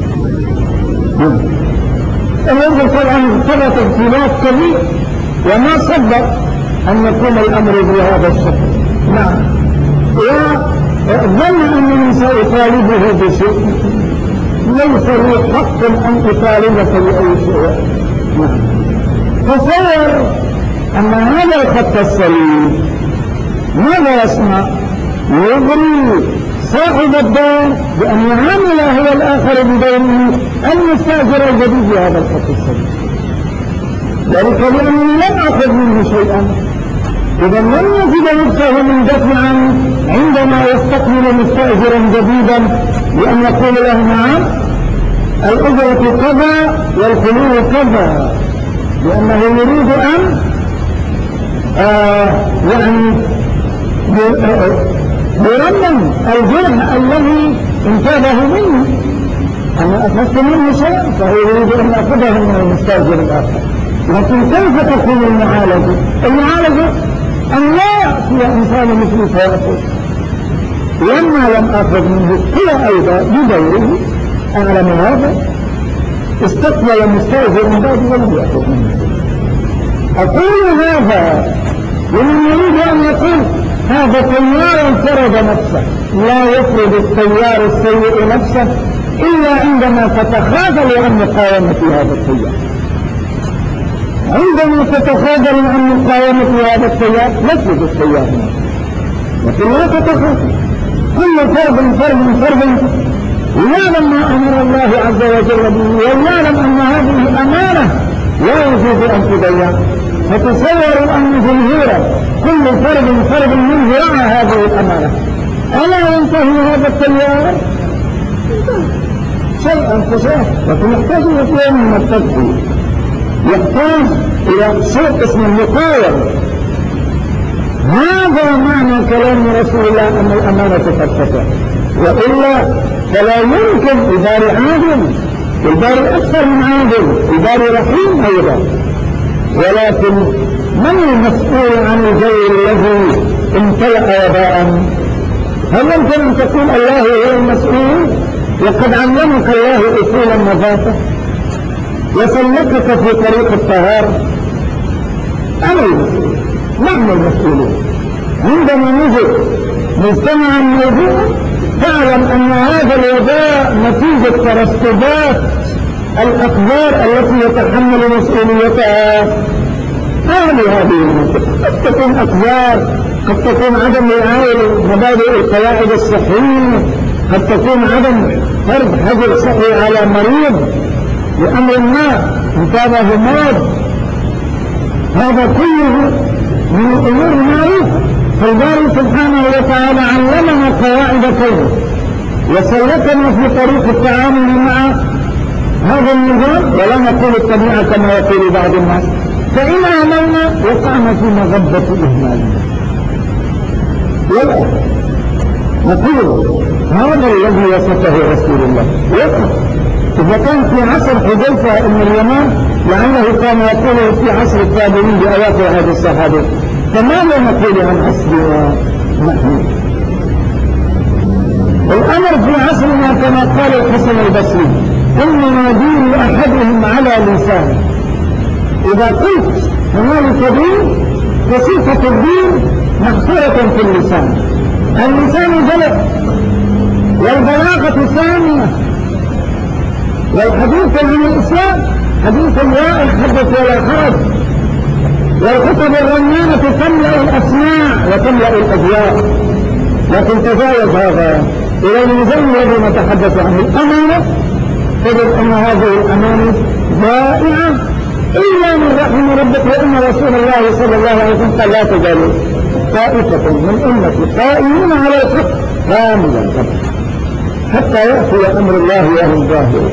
الرجل طبعا ثبت اختلاف كبير وما صدق أن يكون الأمر بهذا الشكل. نعم. وظن أنني سأطالبه بشيء ليس لي حق أن أطالبك بأي شيء. تصور أن هذا الخط السليم ماذا يصنع؟ يغري صاحب الدار بأن يعامل هو الآخر بدونه المستأجر الجديد بهذا الخط السليم، ذلك لأنني لم أخذ منه شيئا. إذا لم يجد نفسه مندفعا عندما يستقبل مستأجرا جديدا بأن يقول له نعم الأجرة كذا والخلو كذا، لأنه يريد أن يعني يرمم الجرح الذي انتابه منه. أنا أخذت منه شيئا فهو يريد أن أخذه من المستأجر الآخر. لكن كيف تكون المعالجة؟ المعالجة أن لا يأتي إنسان مثل فيقول لما لم أخذ منه هو أيضا بدوره أعلم هذا استقبل مستأجر من بعد ولم يأخذ منه. أقول هذا ومن يريد أن يقول هذا تيار فرض نفسه. لا يفرض التيار السيء نفسه إلا عندما تتخاذل عن مقاومة هذا التيار. عندما تتخاذل عن مقاومة هذا التيار يفرض التيار نفسه، لكن لا تتخاذل. كل فرد يعلم ما أمر الله عز وجل به، ويعلم أن هذه أمانة لا يجوز أن تضيع. فتصور أن جمهورا كل فرد منه رعى هذه الأمانة، ألا ينتهي هذا التيار؟ شيئا فشيئا، لكن يحتاج إلى شيء من التدخل، يحتاج إلى شيء اسمه المقاومة. هذا معنى كلام رسول الله أن الأمانة ترتفع، وإلا فلا يمكن إدارة عادل، الباري أكثر من عادل، الباري رحيم أيضا، ولكن من المسؤول عن الجيل الذي امتلأ وباء؟ هل يمكن أن تقول الله هو المسؤول وقد علمك الله أصول النظافة وسلكك في طريق الطهارة؟ أنا المسؤول، نحن المسؤولون. عندما نجد مجتمعا موجودا تعلم أن هذا الوباء نتيجة ترسبات الأقدار التي يتحمل مسؤوليتها أهل هذه المنطقة. قد تكون أقدار، قد تكون عدم رعاية مبادئ القواعد الصحية، قد تكون عدم فرض حجر صحي على مريض لأمر ما انتابه مرض. هذا كله من الأمور المعروفة. فالباري سبحانه وتعالى علمنا قواعد كونه وسلكنا في طريق التعامل مع هذا النظام، ولا نقول الطبيعة كما يقول بعض الناس، فإن أهملنا وقعنا في مغبة إهمالنا. ولا نقول هذا الذي وصفه رسول الله وقع. إذا كان في عصر حذيفة بن اليمان لعله كان يقول في عصر التابعين بأواخر هذه الصحابة، فماذا نقول عن عصرنا نحن؟ الأمر في عصرنا كما قال الحسن البصري إنما دين أحدهم على لسانه. إذا قلت هنالك دين فصفة الدين محصورة في اللسان. اللسان جلد والبلاغة ثانية، والحديث عن الإسلام حديث رائع حدث ولا حرج، والخطب الرنانة تملأ الأسماع وتملأ الأذواق. لكن تجاوز هذا إلى الميزان الذي نتحدث عنه الأمانة، تجد أن هذه الأمانة ضائعة إلا من رحم ربك، وإن رسول الله صلى الله عليه وسلم قال لا تزال طائفة من أمتي قائمين على الحق كاملا حتى يأتي أمر الله وهم ظاهرون.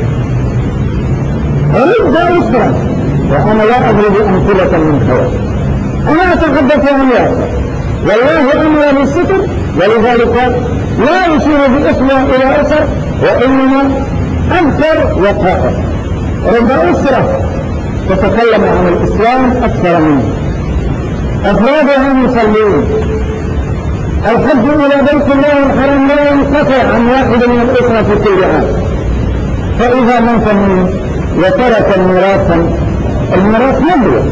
أريد أسرع وأنا لا أضرب أمثلة من خير، أنا أتحدث عن ياسر والله أمر بالستر، ولذلك لا يشير بإسمه إلى أسر وإنما أنكر وقائع. رب أسرة تتكلم عن الإسلام أكثر منه، أفرادها مسلمين، الحج إلى بيت الله الحرام لا ينقطع عن واحد من الأسرة في كل عام. فإذا مات منه وترك الميراث يبلغ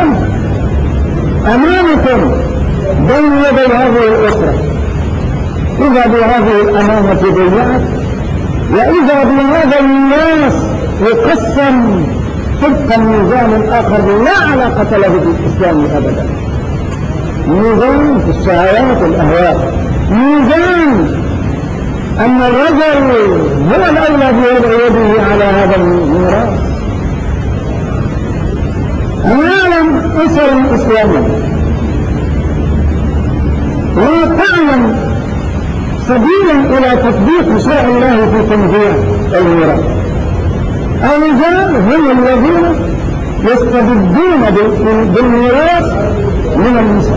أمانة بين يدي هذه الأسرة. إذا بهذه الأمانة ضيعت، وإذا بهذا الميراث يقسم طبقا ميزان آخر لا علاقة له بالإسلام أبدا، ميزان في الشهوات والأهواء، ميزان أن الرجل هو الأولى بوضع يده على هذا الميراث. أعلم أسر إسلامية وتعلم سبيلا إلى تطبيق شرع الله في تنزيع الميراث. الرجال هم الذين يستبدون بالميراث من النساء،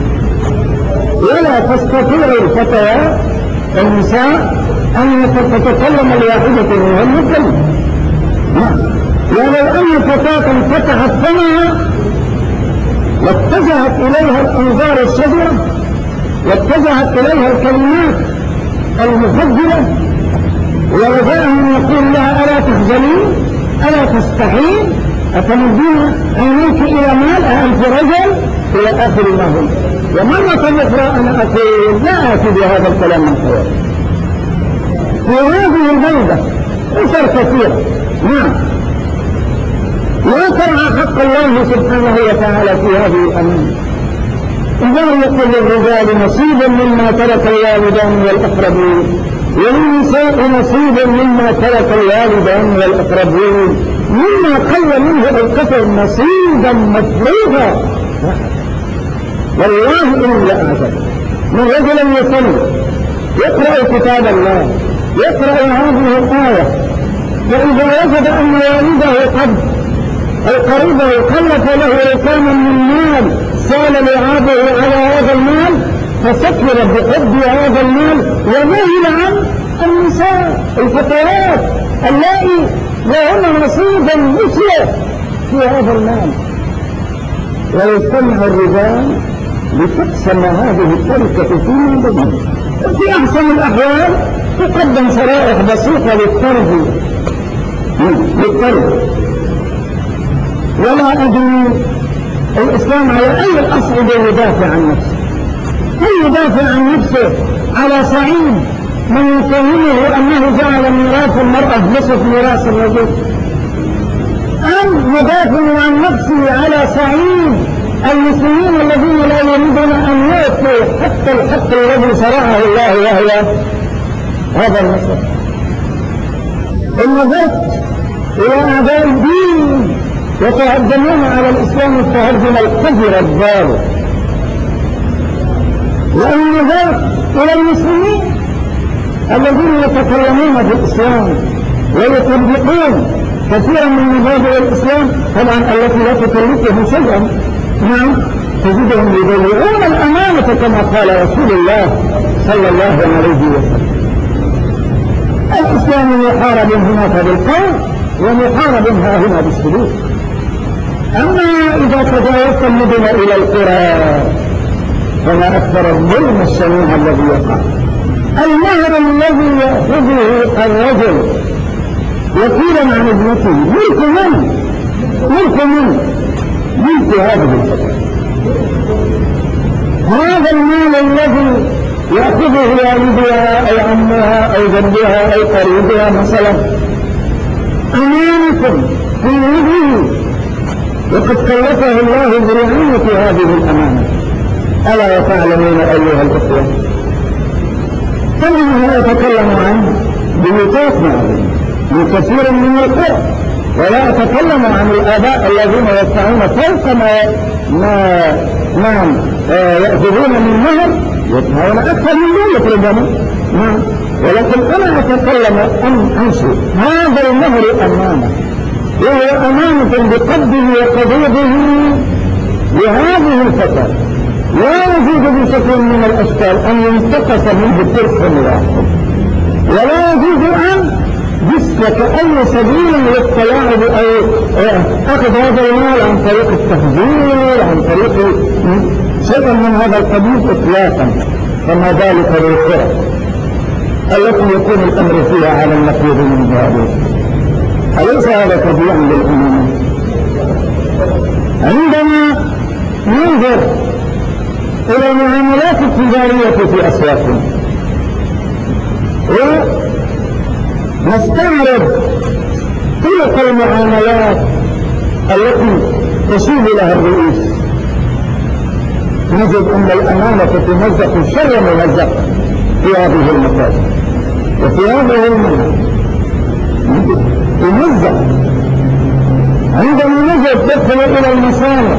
ولا تستطيع الفتيات النساء أن تتكلم الواحدة منهن كلمة. ولو أن فتاة فتحت فمها واتجهت إليها الأنظار الشجرة واتجهت إليها الكلمات المفضلة، ورجاءهم يقول لها ألا تخجلين ألا تستحين أتمدين عينيك إلى مال أنت رجل إلى آخر ما هم. ومرة أخرى أنا أقول لا أتي بهذا الكلام من خير في هذه البلدة أسر كثيرة لا ترعى حق الله سبحانه وتعالى في هذه الأمانة. إذا يقول للرجال نصيبا مما ترك الوالدان والأقربون وللنساء نصيب مما ترك الوالدان والأقربون مما قل منه أو كثر نصيبا مفروضا. والله إن لأعجب من رجل يصلي يقرأ كتاب الله يقرأ هذه الآية، وإذا وجد أن والده قد أو قريبه كلف له ركاما من مال سال لعابه على هذا المال فسكر بحب هذا المال ونهي عن النساء الفتيات اللائي لهن نصيبا مثله في هذا المال، ويجتمع الرجال لتقسم هذه التركة فيما بينهم. وفي أحسن الأحوال تقدم شرائح بسيطة للترك. ولا أدري الإسلام على أي الأصعدة يدافع عن نفسه. هل يدافع عن نفسه على صعيد من يتهمه أنه جعل ميراث المرأة نصف ميراث الرجل، أم يدافع عن نفسه على صعيد المسلمين الذين لا يريدون أن يأتوا حتى الحق الذي شرعه الله وهو هذا النصف؟ إن نظرت إلى أعداء الدين يتهجمون على الإسلام التهجم القذر الضار، وإن نظرت إلى المسلمين الذين يتكلمون في الإسلام ويطبقون كثيرا من مبادئ الإسلام طبعا التي لا تكلفهم شيئا، نعم تجدهم يضيعون الأمانة كما قال رسول الله صلى الله عليه وسلم. الإسلام محارب هناك بالقول ومحارب هنا بالسلوك. أما إذا تجاوزت المدن إلى القرى فما أكثر الظلم الشنيع الذي يقع. المهر الذي يأخذه الرجل وكيلا عن ابنته ملك من؟ ملك هذه الفتاة. هذا المال الذي يأخذه والدها أو عمها أو جدها أو قريبها مثلا أمانة في يده، وقد كلفه الله برعاية هذه الأمانة. ألا تعلمون أيها الأخوة كما أتكلم عنه بميثاق من كثير من القرى، ولا أتكلم عن الآباء الذين يدفعون فوق ما يأخذون من مهر، يدفعون أكثر من ذلك ربما، نعم. ولكن أنا أتكلم عن شيء، هذا المهر أمانة، وهو أمانة بقبضه وقبوضه لهذه الفتاة. لا يجوز بشكل من الأشكال أن ينتقص منه درهم واحد، ولا يجوز أن يسلك أي سبيل للتلاعب أو أخذ هذا المال عن طريق التخزين عن طريق شيء من هذا القبيل إطلاقا. فما ذلك للقرى التي يكون الأمر فيها على النقيض من ذلك؟ أليس هذا تبيعا للأمانة؟ عندما ننظر إلى المعاملات التجارية في أسواقنا ونستعرض طرق المعاملات التي تشير لها الرئيس، نجد أن الأمانة تمزق شر ممزق في هذه المكاتب وفي هذه المناطق تمزق. عندما نجد تدخل إلى المصانع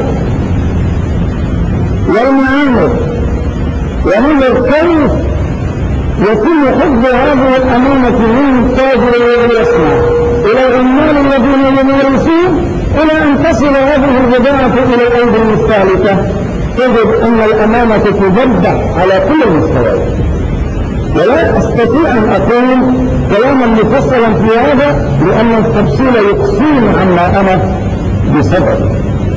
والمعامل وننظر كيف يتم حفظ هذه الأمانة من التاجر الذي يصنع إلى العمال الذين يمارسون إلى أن تصل هذه البضاعة إلى الأيدي المستهلكة، تجد أن الأمانة تبدع على كل المستويات. ولا أستطيع أن أقول كلاما مفصلا في هذا لأن التفصيل يقصيني عما أنا بصدد.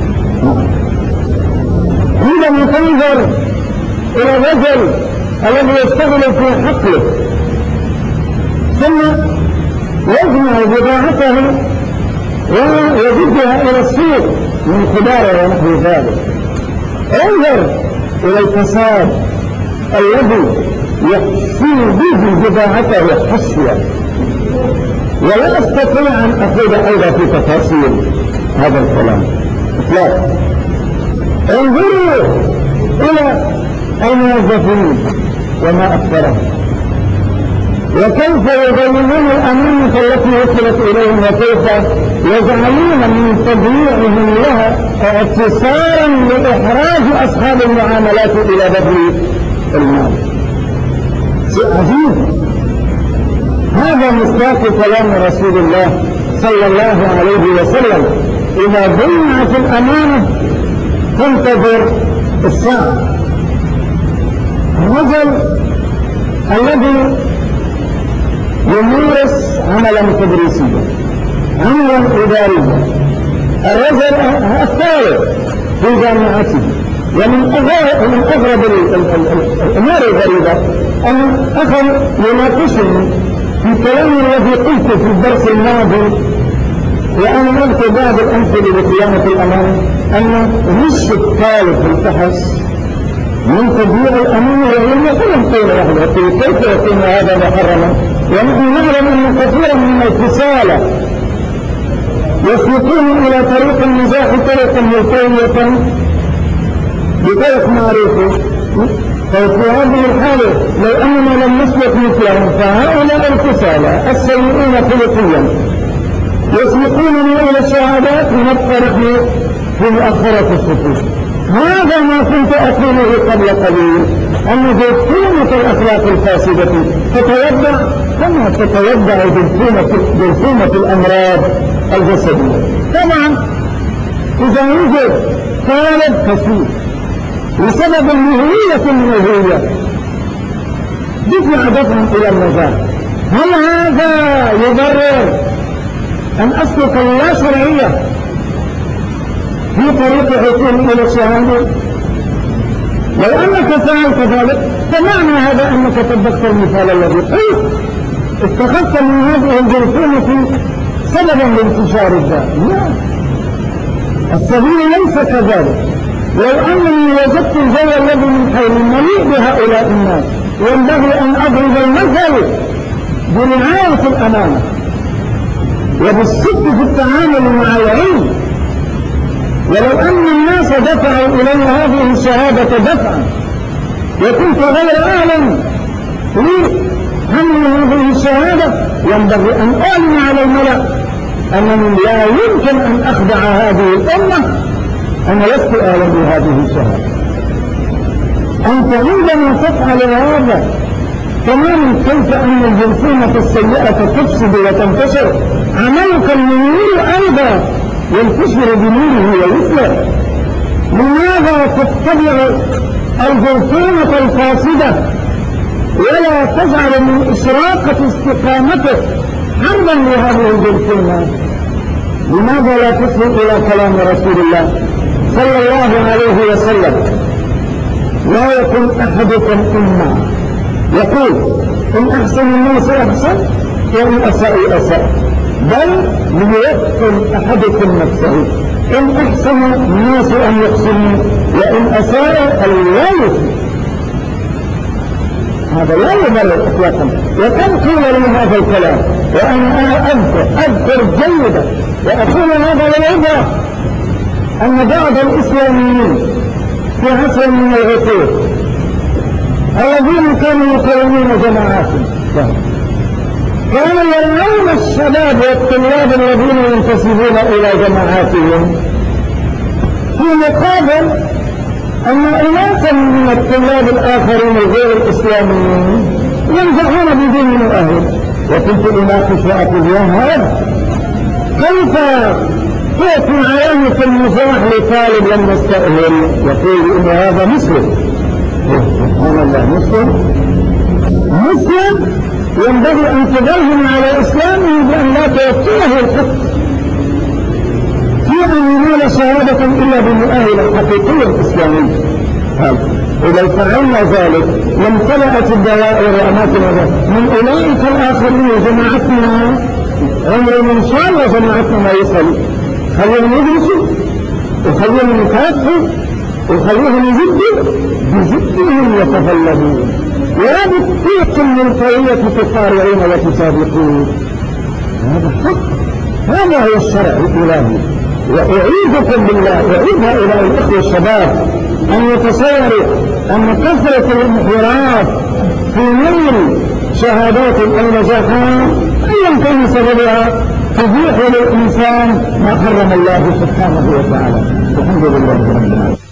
عندما تنظر إلى الرجل الذي يشتغل في حقله ثم يجمع بضاعته ويجدها إلى السوق من خضار ونحو ذلك، انظر إلى الفساد الذي يحصي به بضاعته حصيا. ولا أستطيع أن أقول أيضا في تفاصيل هذا الكلام إطلاقا. انظروا إلى الموظفين وما أكثرهم، وكيف يبينون الأمانة التي وصلت إليهم، وكيف يجعلون من تضييعهم لها اعتصارا لإحراج أصحاب المعاملات إلى بذل المال. شيء عجيب. هذا مصداق كلام رسول الله صلى الله عليه وسلم: إذا ضيعت الأمانة تنتظر الساعة. الرجل الذي يمارس عملا تدريسيا، عملا إداريا، الرجل الثالث في جامعته، ومن أغرب الأمور الغريبة أن أخذ يناقشني في كلام الذي قلت في الدرس الماضي، وأنا أذكر بعض الأمثلة لصيانة الأمانة، أن النصف الثالث في البحث من تضييع الأمانة وهي يقولون قيل واحدة، كيف يكون هذا محرما؟ ونحن نعلم أن كثيرا من الفصالة يسلكون إلى طريق المزاح طريقا ملتوية بطريق معروف. ففي هذه الحالة لو أننا لم نسلك مثلهم، فهؤلاء الفصالة السيئون خلقيا يسلكوننا إلى الشهادات ونبقى نحن في مؤخرة الصفوف. هذا ما كنت أقوله قبل قليل، أن جرثومة الأخلاق الفاسدة تتوضع كما تتوضع جرثومة الأمراض الجسدية. طبعا إذا يوجد طالب فاسد لسبب مهوية من الهوية دفعا إلى النجاح، هل هذا يبرر أن أسلك اللا شرعية في طريق الوصول إلى الشهادة؟ لو أنك فعلت ذلك فمعنى هذا أنك طبقت المثال الذي قلت، اتخذت من هذه الجرثومة سببا لانتشار الداء. لا، السبيل ليس كذلك. لو أنني وجدت الجو الذي من حولي مليء بهؤلاء الناس، ينبغي أن أضرب المثل برعاية الأمانة وبالصدق في التعامل مع العلم. ولو أن الناس دفعوا إلي هذه الشهادة دفعا وكنت غير أعلم لهم هذه الشهادة، ينبغي أن أعلن على الملأ أنني لا يمكن أن أخدع هذه الأمة، أنا لست أعلم بهذه الشهادة. أنت عندما تفعل هذا تماما كيف أن الجرثومة السيئة تفسد وتنتشر، عملك المنير أيضا ينتشر بنوره ويصلح. لماذا تتبع الجرثومة الفاسدة ولا تجعل من إشراقة استقامتك حربا لهذه الجرثومة؟ لماذا لا تصل إلى كلام رسول الله صلى الله عليه وسلم: لا يكن أحدكم أمة يقول إن أحسن الناس أحسن وإن أساء أساء، بل ليحسن أحدكم نفسه، إن أحسن الناس أن يحسنوا وإن أساء لا يحسن. هذا لا يبرر إطلاقا. وكم قيل لي هذا الكلام وأنا أذكر جيدا وأقول هذا للعبرة، أن بعض الإسلاميين في عصر من العصور الذين كانوا يكونون جماعات كانوا يرعون الشباب والطلاب الذين ينتسبون إلى جماعاتهم، في مقابل أن أناسا من الطلاب الآخرين غير الإسلاميين ينزعون بدون مؤهل. وكنت أناقش وأقول يا هذا كيف تأتي علامة المزاح لطالب لم يستأهل يقول إن هذا مسلم؟ سبحان الله، مسلم ينبغي أن تبرهن على إسلامه بأن لا توفيه الحق في أن ينال شهادة إلا بالمؤهل الحقيقي الإسلامي. إذا فعلنا ذلك لامتلأت الدوائر وأماكن من أولئك الآخرين جماعتنا، عمرهم إن شاء الله جماعتنا ما يصل، خليهم يدرسوا وخليهم يكافحوا وخليهم يجدوا بجدهم يتفلدون وبالطريق الملتوية تقارعون وتسابقون. هذا حق، هذا هو الشرع الإلهي. وأعيدكم بالله وأعيد هؤلاء الإخوة الشباب أن يتصوروا أن كثرة الانحراف في ميل شهادات أو نجاحات أيا كان سببها تبيح للإنسان ما حرم الله سبحانه وتعالى. الحمد لله رب العالمين.